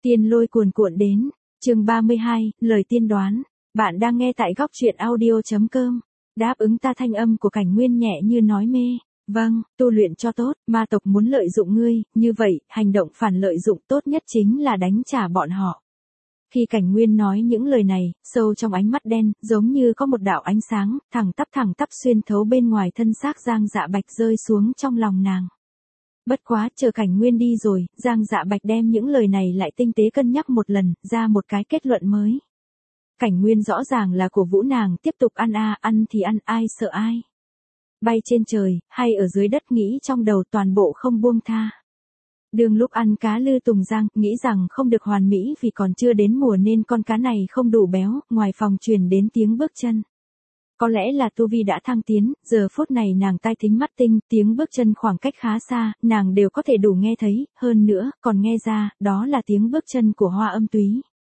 Tiên lôi cuồn cuộn đến, chương 32, lời tiên đoán. Bạn đang nghe tại góc truyện audio.com. Đáp ứng ta thanh âm của Cảnh Nguyên nhẹ như nói mê. Vâng, tu luyện cho tốt, ma tộc muốn lợi dụng ngươi, như vậy, hành động phản lợi dụng tốt nhất chính là đánh trả bọn họ. Khi Cảnh Nguyên nói những lời này, sâu trong ánh mắt đen, giống như có một đạo ánh sáng, thẳng tắp xuyên thấu bên ngoài thân xác Giang Dạ Bạch rơi xuống trong lòng nàng. Bất quá, chờ Cảnh Nguyên đi rồi, Giang Dạ Bạch đem những lời này lại tinh tế cân nhắc một lần, ra một cái kết luận mới. Cảnh Nguyên rõ ràng là cổ vũ nàng tiếp tục ăn thì ăn, ai sợ ai. Bay trên trời, hay ở dưới đất nghĩ trong đầu toàn bộ không buông tha. Đường lúc ăn cá lư tùng giang, nghĩ rằng không được hoàn mỹ vì còn chưa đến mùa nên con cá này không đủ béo, ngoài phòng truyền đến tiếng bước chân. Có lẽ là tu vi đã thăng tiến, giờ phút này nàng tai thính mắt tinh, tiếng bước chân khoảng cách khá xa, nàng đều có thể đủ nghe thấy, hơn nữa, còn nghe ra, đó là tiếng bước chân của Hoa Âm Túy.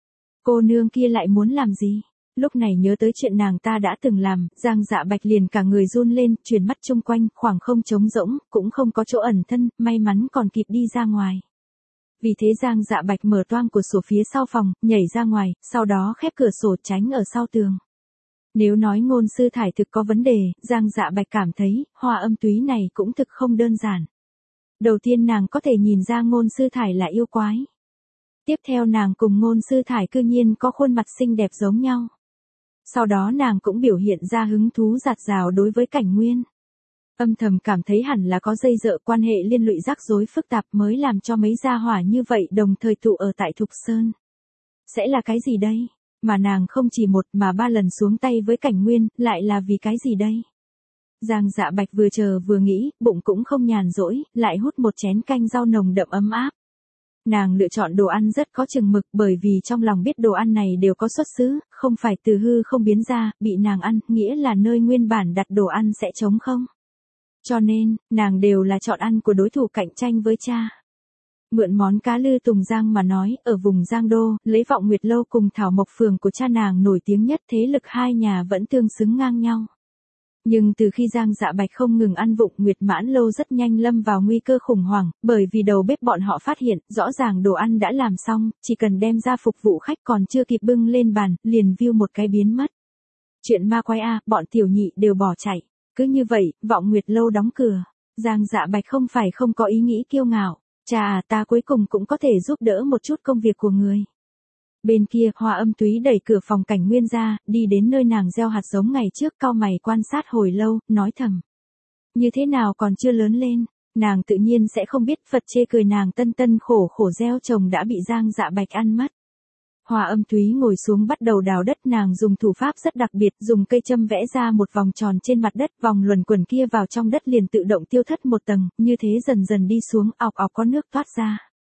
Cô nương kia lại muốn làm gì? Lúc này nhớ tới chuyện nàng ta đã từng làm, Giang Dạ Bạch liền cả người run lên, chuyển mắt chung quanh, khoảng không trống rỗng, cũng không có chỗ ẩn thân, may mắn còn kịp đi ra ngoài. Vì thế Giang Dạ Bạch mở toang cửa sổ phía sau phòng, nhảy ra ngoài, sau đó khép cửa sổ tránh ở sau tường. Nếu nói Ngôn Sư Thải thực có vấn đề, Giang Dạ Bạch cảm thấy, Hoa Âm Túy này cũng thực không đơn giản. Đầu tiên nàng có thể nhìn ra Ngôn Sư Thải là yêu quái. Tiếp theo nàng cùng Ngôn Sư Thải cư nhiên có khuôn mặt xinh đẹp giống nhau. Sau đó nàng cũng biểu hiện ra hứng thú dạt dào đối với Cảnh Nguyên. Âm thầm cảm thấy hẳn là có dây dợ quan hệ liên lụy rắc rối phức tạp mới làm cho mấy gia hỏa như vậy đồng thời tụ ở tại Thục Sơn. Sẽ là cái gì đây? Mà nàng không chỉ một mà 3 lần xuống tay với Cảnh Nguyên, lại là vì cái gì đây? Giang Dạ Bạch vừa chờ vừa nghĩ, bụng cũng không nhàn rỗi, lại hút một chén canh rau nồng đậm ấm áp. Nàng lựa chọn đồ ăn rất có chừng mực bởi vì trong lòng biết đồ ăn này đều có xuất xứ, không phải từ hư không biến ra, bị nàng ăn, nghĩa là nơi nguyên bản đặt đồ ăn sẽ trống không. Cho nên, nàng đều là chọn ăn của đối thủ cạnh tranh với cha. Mượn món cá lư tùng giang mà nói, ở vùng Giang Đô, lấy Vọng Nguyệt Lâu cùng Thảo Mộc Phường của cha nàng nổi tiếng nhất, thế lực hai nhà vẫn tương xứng ngang nhau. Nhưng từ khi Giang Dạ Bạch không ngừng ăn vụng, Nguyệt Mãn Lâu rất nhanh lâm vào nguy cơ khủng hoảng, bởi vì đầu bếp bọn họ phát hiện, rõ ràng đồ ăn đã làm xong, chỉ cần đem ra phục vụ khách còn chưa kịp bưng lên bàn, liền view một cái biến mất. Chuyện ma quái bọn tiểu nhị đều bỏ chạy. Cứ như vậy, Vọng Nguyệt Lâu đóng cửa. Giang Dạ Bạch không phải không có ý nghĩ kiêu ngạo. Chà, ta cuối cùng cũng có thể giúp đỡ một chút công việc của người. Bên kia, Hoa Âm Túy đẩy cửa phòng Cảnh Nguyên ra, đi đến nơi nàng gieo hạt giống ngày trước, cau mày quan sát hồi lâu, nói thầm. Như thế nào còn chưa lớn lên, nàng tự nhiên sẽ không biết Phật chê cười nàng tân khổ gieo trồng đã bị Giang Dạ Bạch ăn mất. Hoa Âm Túy ngồi xuống bắt đầu đào đất, nàng dùng thủ pháp rất đặc biệt, dùng cây châm vẽ ra một vòng tròn trên mặt đất, vòng luẩn quẩn kia vào trong đất liền tự động tiêu thất một tầng, như thế dần dần đi xuống, ọc có nước toát ra.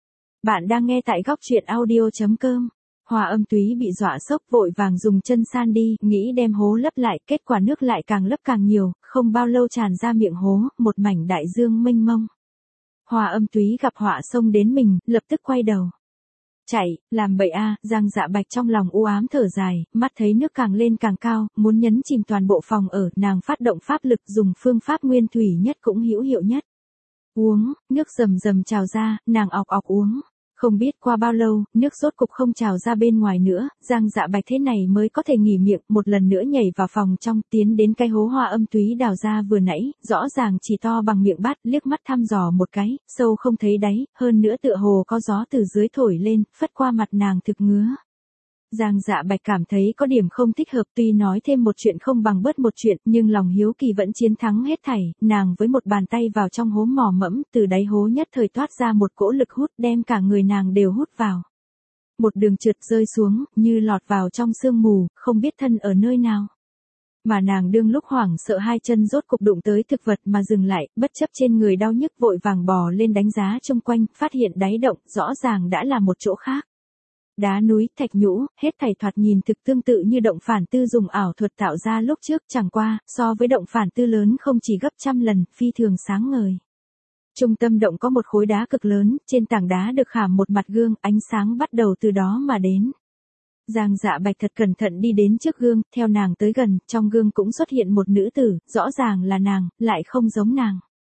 Bạn đang nghe tại góc truyện audio.com. Hoa Âm Túy bị dọa sốc, vội vàng dùng chân san đi, nghĩ đem hố lấp lại, kết quả nước lại càng lấp càng nhiều, không bao lâu tràn ra miệng hố, một mảnh đại dương mênh mông. Hoa Âm Túy gặp họa xông đến mình, lập tức quay đầu. Chạy, làm bậy Giang Dạ Bạch trong lòng u ám thở dài, mắt thấy nước càng lên càng cao, muốn nhấn chìm toàn bộ phòng ở, nàng phát động pháp lực dùng phương pháp nguyên thủy nhất cũng hữu hiệu nhất. Uống, nước rầm trào ra, nàng ọc uống. Không biết qua bao lâu, nước rốt cục không trào ra bên ngoài nữa, Giang Dạ Bạch thế này mới có thể nghỉ miệng, một lần nữa nhảy vào phòng trong, tiến đến cái hố Hoa Âm Túy đào ra vừa nãy, rõ ràng chỉ to bằng miệng bát, liếc mắt thăm dò một cái, sâu không thấy đáy, hơn nữa tựa hồ có gió từ dưới thổi lên, phất qua mặt nàng thực ngứa. Giang Dạ Bạch cảm thấy có điểm không thích hợp, tuy nói thêm một chuyện không bằng bớt một chuyện, nhưng lòng hiếu kỳ vẫn chiến thắng hết thảy, nàng với một bàn tay vào trong hố mò mẫm, từ đáy hố nhất thời toát ra một cỗ lực hút đem cả người nàng đều hút vào. Một đường trượt rơi xuống, như lọt vào trong sương mù, không biết thân ở nơi nào. Mà nàng đương lúc hoảng sợ hai chân rốt cục đụng tới thực vật mà dừng lại, bất chấp trên người đau nhức vội vàng bò lên đánh giá xung quanh, phát hiện đáy động, rõ ràng đã là một chỗ khác. Đá núi, thạch nhũ, hết thảy thoạt nhìn thực tương tự như động phản tư dùng ảo thuật tạo ra lúc trước, chẳng qua, so với động phản tư lớn không chỉ gấp trăm lần, phi thường sáng ngời. Trung tâm động có một khối đá cực lớn, trên tảng đá được khảm một mặt gương, ánh sáng bắt đầu từ đó mà đến. Giang Dạ Bạch thật cẩn thận đi đến trước gương, theo nàng tới gần, trong gương cũng xuất hiện một nữ tử, rõ ràng là nàng, lại không giống nàng.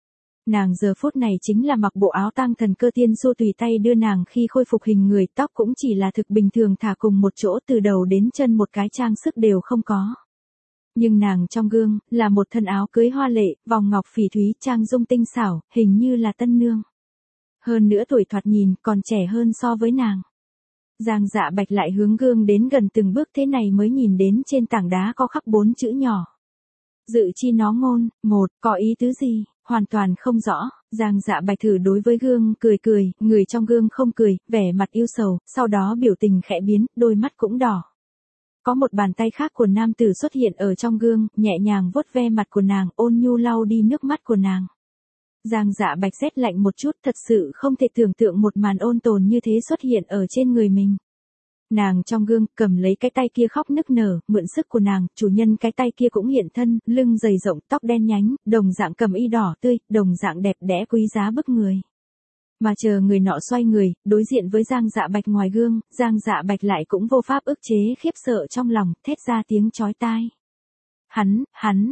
Nàng giờ phút này chính là mặc bộ áo tang thần cơ tiên du tùy tay đưa nàng khi khôi phục hình người, tóc cũng chỉ là thực bình thường thả cùng một chỗ từ đầu đến chân một cái trang sức đều không có. Nhưng nàng trong gương, là một thân áo cưới hoa lệ, vòng ngọc phỉ thúy, trang dung tinh xảo, hình như là tân nương. Hơn nữa tuổi thoạt nhìn còn trẻ hơn so với nàng. Giang Dạ Bạch lại hướng gương đến gần từng bước thế này mới nhìn đến trên tảng đá có khắc 4 chữ nhỏ. Dự chi nó ngôn, một, có ý tứ gì, hoàn toàn không rõ. Giang Dạ Bạch thử đối với gương cười cười, người trong gương không cười, vẻ mặt yêu sầu, sau đó biểu tình khẽ biến, đôi mắt cũng đỏ. Có một bàn tay khác của nam tử xuất hiện ở trong gương, nhẹ nhàng vuốt ve mặt của nàng, ôn nhu lau đi nước mắt của nàng. Giang Dạ Bạch rét lạnh một chút, thật sự không thể tưởng tượng một màn ôn tồn như thế xuất hiện ở trên người mình. Nàng trong gương, cầm lấy cái tay kia khóc nức nở, mượn sức của nàng, chủ nhân cái tay kia cũng hiện thân, lưng dày rộng, tóc đen nhánh, đồng dạng cầm y đỏ tươi, đồng dạng đẹp đẽ quý giá bức người. Mà chờ người nọ xoay người, đối diện với Giang Dạ Bạch ngoài gương, Giang Dạ Bạch lại cũng vô pháp ức chế khiếp sợ trong lòng, thét ra tiếng chói tai. Hắn,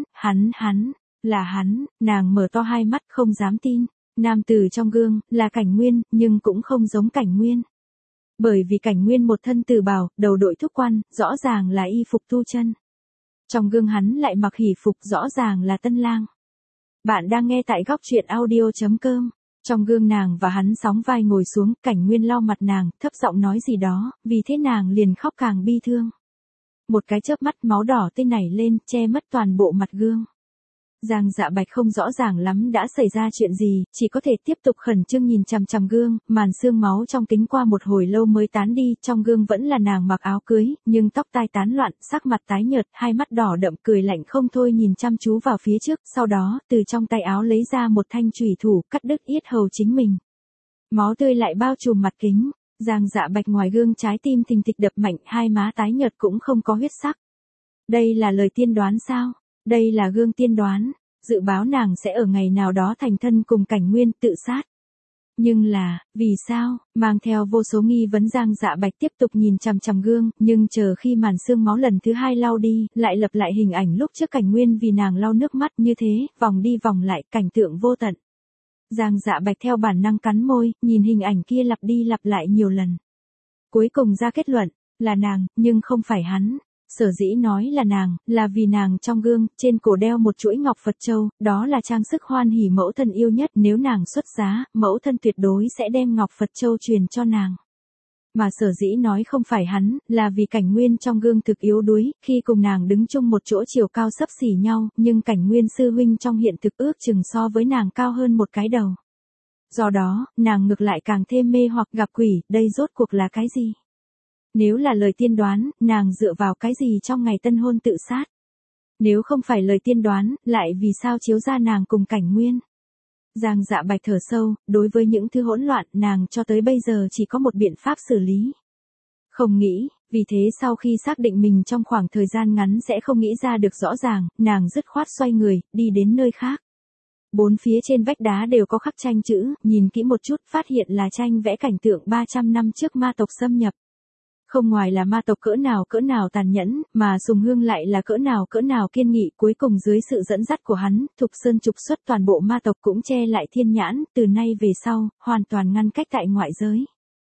là hắn, nàng mở to hai mắt không dám tin. Nam tử trong gương, là Cảnh Nguyên, nhưng cũng không giống Cảnh Nguyên. Bởi vì Cảnh Nguyên một thân từ bào, đầu đội thúc quan, rõ ràng là y phục tu chân. Trong gương hắn lại mặc hỷ phục, rõ ràng là tân lang. Bạn đang nghe tại góc truyện audio.com. Trong gương nàng và hắn sóng vai ngồi xuống, Cảnh Nguyên lau mặt nàng, thấp giọng nói gì đó, vì thế nàng liền khóc càng bi thương. Một cái chớp mắt máu đỏ tươi nảy lên, che mất toàn bộ mặt gương. Giang Dạ Bạch không rõ ràng lắm đã xảy ra chuyện gì, chỉ có thể tiếp tục khẩn trương nhìn chằm chằm gương, màn sương máu trong kính qua một hồi lâu mới tán đi, trong gương vẫn là nàng mặc áo cưới, nhưng tóc tai tán loạn, sắc mặt tái nhợt, hai mắt đỏ đậm cười lạnh không thôi nhìn chăm chú vào phía trước, sau đó, từ trong tay áo lấy ra một thanh chủy thủ, cắt đứt yết hầu chính mình. Máu tươi lại bao trùm mặt kính, Giang Dạ Bạch ngoài gương trái tim thình thịch đập mạnh, hai má tái nhợt cũng không có huyết sắc. Đây là lời tiên đoán sao? Đây là gương tiên đoán, dự báo nàng sẽ ở ngày nào đó thành thân cùng Cảnh Nguyên tự sát. Nhưng là, vì sao, mang theo vô số nghi vấn Giang Dạ Bạch tiếp tục nhìn chằm chằm gương, nhưng chờ khi màn sương máu lần thứ hai lau đi, lại lập lại hình ảnh lúc trước Cảnh Nguyên vì nàng lau nước mắt như thế, vòng đi vòng lại, cảnh tượng vô tận. Giang Dạ Bạch theo bản năng cắn môi, nhìn hình ảnh kia lặp đi lặp lại nhiều lần. Cuối cùng ra kết luận, là nàng, nhưng không phải hắn. Sở dĩ nói là nàng, là vì nàng trong gương, trên cổ đeo một chuỗi ngọc Phật châu, đó là trang sức hoan hỉ mẫu thân yêu nhất, nếu nàng xuất giá, mẫu thân tuyệt đối sẽ đem ngọc Phật châu truyền cho nàng. Mà sở dĩ nói không phải hắn, là vì Cảnh Nguyên trong gương thực yếu đuối, khi cùng nàng đứng chung một chỗ chiều cao xấp xỉ nhau, nhưng Cảnh Nguyên sư huynh trong hiện thực ước chừng so với nàng cao hơn một cái đầu. Do đó, nàng ngược lại càng thêm mê hoặc gặp quỷ, đây rốt cuộc là cái gì? Nếu là lời tiên đoán, nàng dựa vào cái gì trong ngày tân hôn tự sát? Nếu không phải lời tiên đoán, lại vì sao chiếu ra nàng cùng Cảnh Nguyên? Giang Dạ Bạch thở sâu, đối với những thứ hỗn loạn, nàng cho tới bây giờ chỉ có một biện pháp xử lý. Không nghĩ, vì thế sau khi xác định mình trong khoảng thời gian ngắn sẽ không nghĩ ra được rõ ràng, nàng dứt khoát xoay người, đi đến nơi khác. Bốn phía trên vách đá đều có khắc tranh chữ, nhìn kỹ một chút phát hiện là tranh vẽ cảnh tượng 300 năm trước ma tộc xâm nhập. Không ngoài là ma tộc cỡ nào tàn nhẫn, mà Sùng Hương lại là cỡ nào kiên nghị, cuối cùng dưới sự dẫn dắt của hắn, Thục Sơn trục xuất toàn bộ ma tộc cũng che lại thiên nhãn, từ nay về sau, hoàn toàn ngăn cách tại ngoại giới.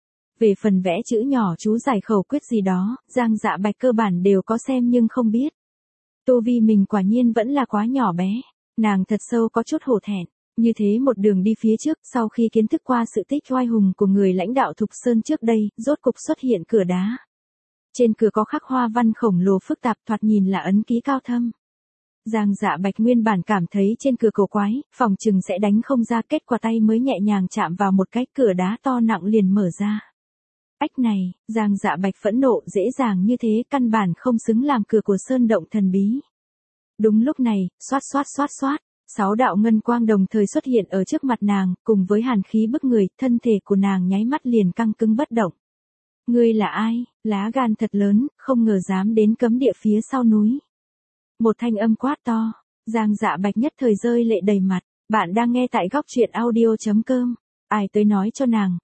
Về phần vẽ chữ nhỏ chú giải khẩu quyết gì đó, Giang Dạ Bạch cơ bản đều có xem nhưng không biết. Tu vi mình quả nhiên vẫn là quá nhỏ bé, nàng thật sâu có chút hổ thẹn. Như thế một đường đi phía trước, sau khi kiến thức qua sự tích oai hùng của người lãnh đạo Thục Sơn trước đây, rốt cục xuất hiện cửa đá. Trên cửa có khắc hoa văn khổng lồ phức tạp, thoạt nhìn là ấn ký cao thâm. Giang Dạ Bạch nguyên bản cảm thấy trên cửa cổ quái, phòng chừng sẽ đánh không ra, kết quả tay mới nhẹ nhàng chạm vào một cái cửa đá to nặng liền mở ra. Ách này, Giang Dạ Bạch phẫn nộ, dễ dàng như thế căn bản không xứng làm cửa của sơn động thần bí. Đúng lúc này, xoát. 6 đạo ngân quang đồng thời xuất hiện ở trước mặt nàng, cùng với hàn khí bức người, thân thể của nàng nháy mắt liền căng cứng bất động. Ngươi là ai, lá gan thật lớn, không ngờ dám đến cấm địa phía sau núi. Một thanh âm quát to, Giang Dạ Bạch nhất thời rơi lệ đầy mặt, bạn đang nghe tại góc truyện audio.com. Ai tới nói cho nàng,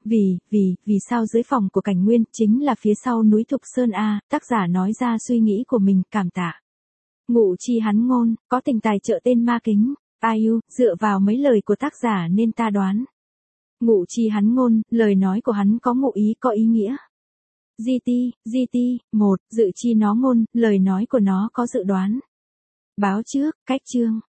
vì sao dưới phòng của Cảnh Nguyên, chính là phía sau núi Thục Sơn A, tác giả nói ra suy nghĩ của mình, cảm tạ. Ngụ chi hắn ngôn, có tình tài trợ tên ma kính. Ai dựa vào mấy lời của tác giả nên ta đoán. Ngụ chi hắn ngôn, lời nói của hắn có ngụ ý có ý nghĩa. GT, 1, dự chi nó ngôn, lời nói của nó có dự đoán. Báo trước, cách chương.